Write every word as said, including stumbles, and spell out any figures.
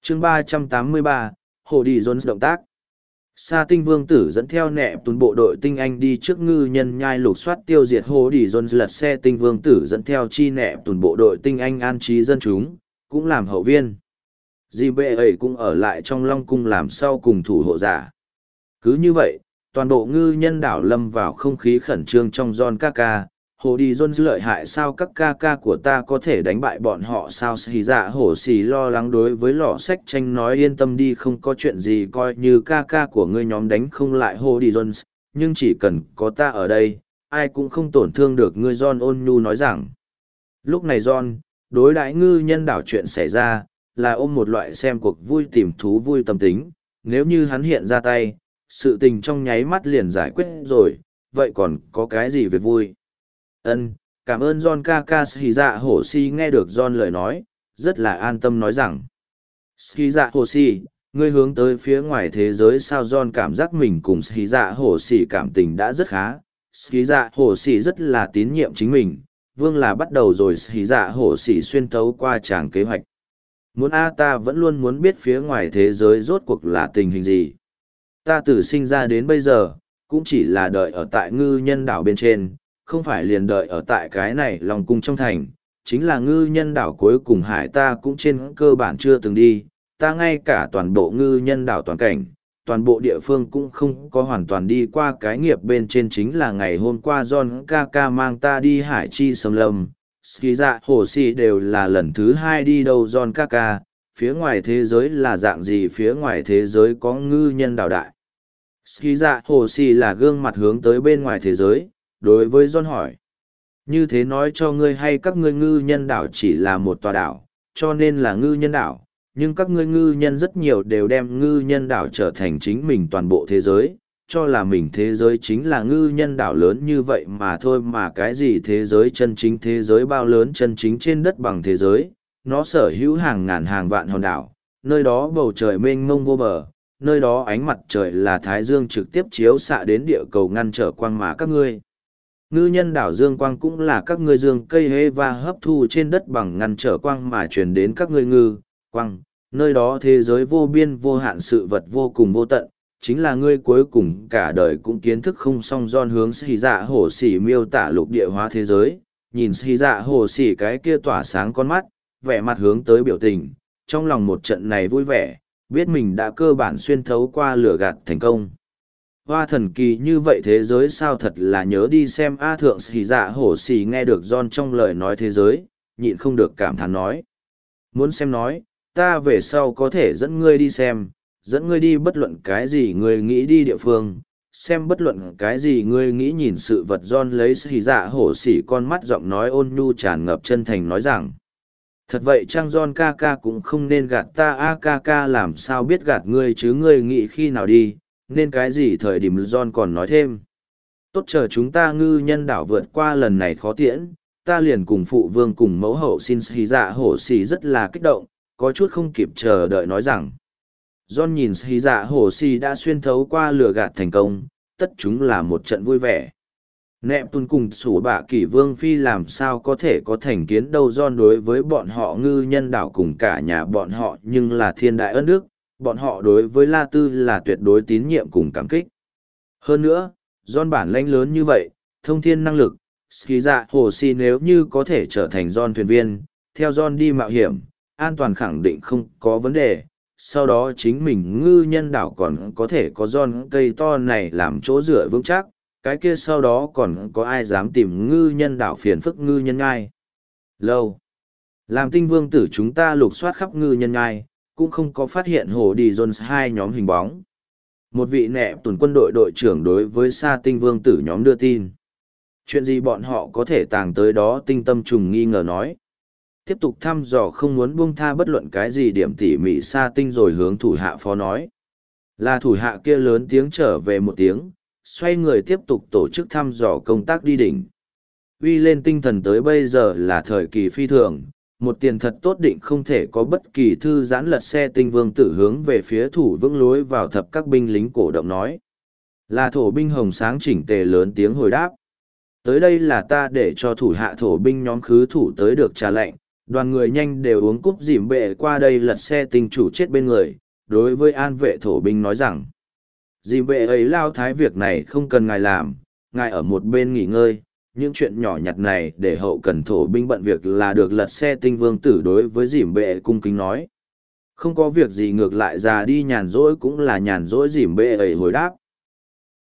chương ba trăm tám mươi ba, Hồ Đi Jones động tác. Sa tinh vương tử dẫn theo nẹ tuần bộ đội tinh anh đi trước ngư nhân nhai lục soát tiêu diệt Hồ Đi Jones, lật xe tinh vương tử dẫn theo chi nẹ tuần bộ đội tinh anh an trí dân chúng, cũng làm hậu viên. Dì bệ ấy cũng ở lại trong Long Cung làm sau cùng thủ hộ giả. Cứ như vậy, toàn bộ ngư nhân đảo lâm vào không khí khẩn trương trong John Kaka. Hồ Đi Jones lợi hại sao, các ca ca của ta có thể đánh bại bọn họ sao? Xì dạ hổ xì lo lắng đối với lọ sách tranh nói, yên tâm đi, không có chuyện gì, coi như ca ca của ngươi nhóm đánh không lại Hồ Đi Jones, nhưng chỉ cần có ta ở đây, ai cũng không tổn thương được ngươi. John ôn nhu nói rằng. Lúc này John, đối đãi ngư nhân đảo chuyện xảy ra, là ôm một loại xem cuộc vui tìm thú vui tâm tính, nếu như hắn hiện ra tay, sự tình trong nháy mắt liền giải quyết rồi, vậy còn có cái gì việc vui? Ân, cảm ơn John Kaka. Ski dạ hổ si nghe được John lời nói, rất là an tâm nói rằng. Ski dạ hổ si, ngươi hướng tới phía ngoài thế giới sao? John cảm giác mình cùng Ski dạ hổ si cảm tình đã rất khá. Ski dạ hổ si rất là tín nhiệm chính mình, vương là bắt đầu rồi. Ski dạ hổ si xuyên thấu qua tràng kế hoạch. Muốn a ta vẫn luôn muốn biết phía ngoài thế giới rốt cuộc là tình hình gì. Ta từ sinh ra đến bây giờ, cũng chỉ là đợi ở tại ngư nhân đảo bên trên, không phải liền đợi ở tại cái này Long Cung trong thành, chính là ngư nhân đảo cuối cùng hải ta cũng trên cơ bản chưa từng đi, ta ngay cả toàn bộ ngư nhân đảo toàn cảnh, toàn bộ địa phương cũng không có hoàn toàn đi qua. Cái nghiệp bên trên chính là ngày hôm qua John Kaka mang ta đi hải chi sầm lâm, Ski dạ hồ si đều là lần thứ hai đi đâu. John Kaka, phía ngoài thế giới là dạng gì? Phía ngoài thế giới có ngư nhân đảo đại. Ski dạ hồ si là gương mặt hướng tới bên ngoài thế giới, đối với John hỏi. Như thế nói cho ngươi hay, các ngươi ngư nhân đảo chỉ là một tòa đảo, cho nên là ngư nhân đảo, nhưng các ngươi ngư nhân rất nhiều đều đem ngư nhân đảo trở thành chính mình toàn bộ thế giới, cho là mình thế giới chính là ngư nhân đảo lớn như vậy mà thôi. Mà cái gì thế giới chân chính? Thế giới bao lớn chân chính trên đất bằng thế giới, nó sở hữu hàng ngàn hàng vạn hòn đảo, nơi đó bầu trời mênh mông vô bờ, nơi đó ánh mặt trời là thái dương trực tiếp chiếu xạ đến địa cầu ngăn trở quang, mà các ngươi ngư nhân đảo dương quang cũng là các ngươi dương cây hê và hấp thu trên đất bằng ngăn trở quang mà truyền đến các ngươi ngư quang, nơi đó thế giới vô biên vô hạn, sự vật vô cùng vô tận, chính là ngươi cuối cùng cả đời cũng kiến thức không xong. Don hướng Sĩ Dạ Hổ Sĩ miêu tả lục địa hóa thế giới, nhìn Sĩ Dạ Hổ Sĩ cái kia tỏa sáng con mắt, vẻ mặt hướng tới biểu tình, trong lòng một trận này vui vẻ, biết mình đã cơ bản xuyên thấu qua lửa gạt thành công. Hoa thần kỳ như vậy thế giới sao, thật là nhớ đi xem A. Thượng Sĩ Dạ Hổ Sĩ nghe được John trong lời nói thế giới, nhịn không được cảm thán nói. Muốn xem nói, ta về sau có thể dẫn ngươi đi xem, dẫn ngươi đi bất luận cái gì ngươi nghĩ đi địa phương, xem bất luận cái gì ngươi nghĩ nhìn sự vật. John lấy Sĩ Dạ Hổ Sĩ con mắt giọng nói ôn nhu tràn ngập chân thành nói rằng. Thật vậy chăng? John ca ca cũng không nên gạt ta. A ca ca làm sao biết gạt ngươi chứ, ngươi nghĩ khi nào đi, nên cái gì thời điểm? John còn nói thêm. Tốt, chờ chúng ta ngư nhân đảo vượt qua lần này khó tiễn, ta liền cùng phụ vương cùng mẫu hậu xin. Sĩ Dạ Hổ Sĩ rất là kích động, có chút không kịp chờ đợi nói rằng. John nhìn Sĩ Dạ Hổ Sĩ đã xuyên thấu qua lửa gạt thành công, tất chúng là một trận vui vẻ. Nẹp tuân cùng sủ bạ kỷ vương phi làm sao có thể có thành kiến đâu. John đối với bọn họ ngư nhân đảo cùng cả nhà bọn họ nhưng là thiên đại ân đức, bọn họ đối với La Tư là tuyệt đối tín nhiệm cùng cảm kích. Hơn nữa, John bản lãnh lớn như vậy, thông thiên năng lực, Ski Dạ Hồ Si nếu như có thể trở thành John thuyền viên, theo John đi mạo hiểm, an toàn khẳng định không có vấn đề. Sau đó chính mình ngư nhân đảo còn có thể có John cây to này làm chỗ dựa vững chắc, cái kia sau đó còn có ai dám tìm ngư nhân đảo phiền phức ngư nhân ngai. Lâu, làm tinh vương tử chúng ta lục soát khắp ngư nhân ngai, cũng không có phát hiện Hồ Đi Jones hai nhóm hình bóng. Một vị nẹp tuần quân đội đội trưởng đối với Sa tinh vương tử nhóm đưa tin. Chuyện gì bọn họ có thể tàng tới đó? Tinh tâm trùng nghi ngờ nói. Tiếp tục thăm dò, không muốn buông tha bất luận cái gì điểm tỉ mỉ. Sa tinh rồi hướng thủ hạ phó nói. Là thủ hạ kia lớn tiếng trở về một tiếng, xoay người tiếp tục tổ chức thăm dò công tác đi đỉnh. Uy lên tinh thần, tới bây giờ là thời kỳ phi thường, một tiền thật tốt định không thể có bất kỳ thư giãn. Lật xe tinh vương tử hướng về phía thủ vững lối vào thập các binh lính cổ động nói. Là thổ binh hồng sáng chỉnh tề lớn tiếng hồi đáp. Tới đây là ta để cho thủ hạ thổ binh nhóm khứ thủ tới được trà lệnh, Đoàn người nhanh đều uống cúp dìm bệ qua đây lật xe tinh chủ chết bên người, đối với an vệ thổ binh nói rằng, dìm bệ ấy lao thái việc này không cần ngài làm, ngài ở một bên nghỉ ngơi, những chuyện nhỏ nhặt này để hậu cần thổ binh bận việc là được. Lật xe tinh vương tử đối với dìm bệ cung kính nói. Không có việc gì, ngược lại già đi nhàn rỗi cũng là nhàn rỗi, dìm bệ ấy hồi đáp.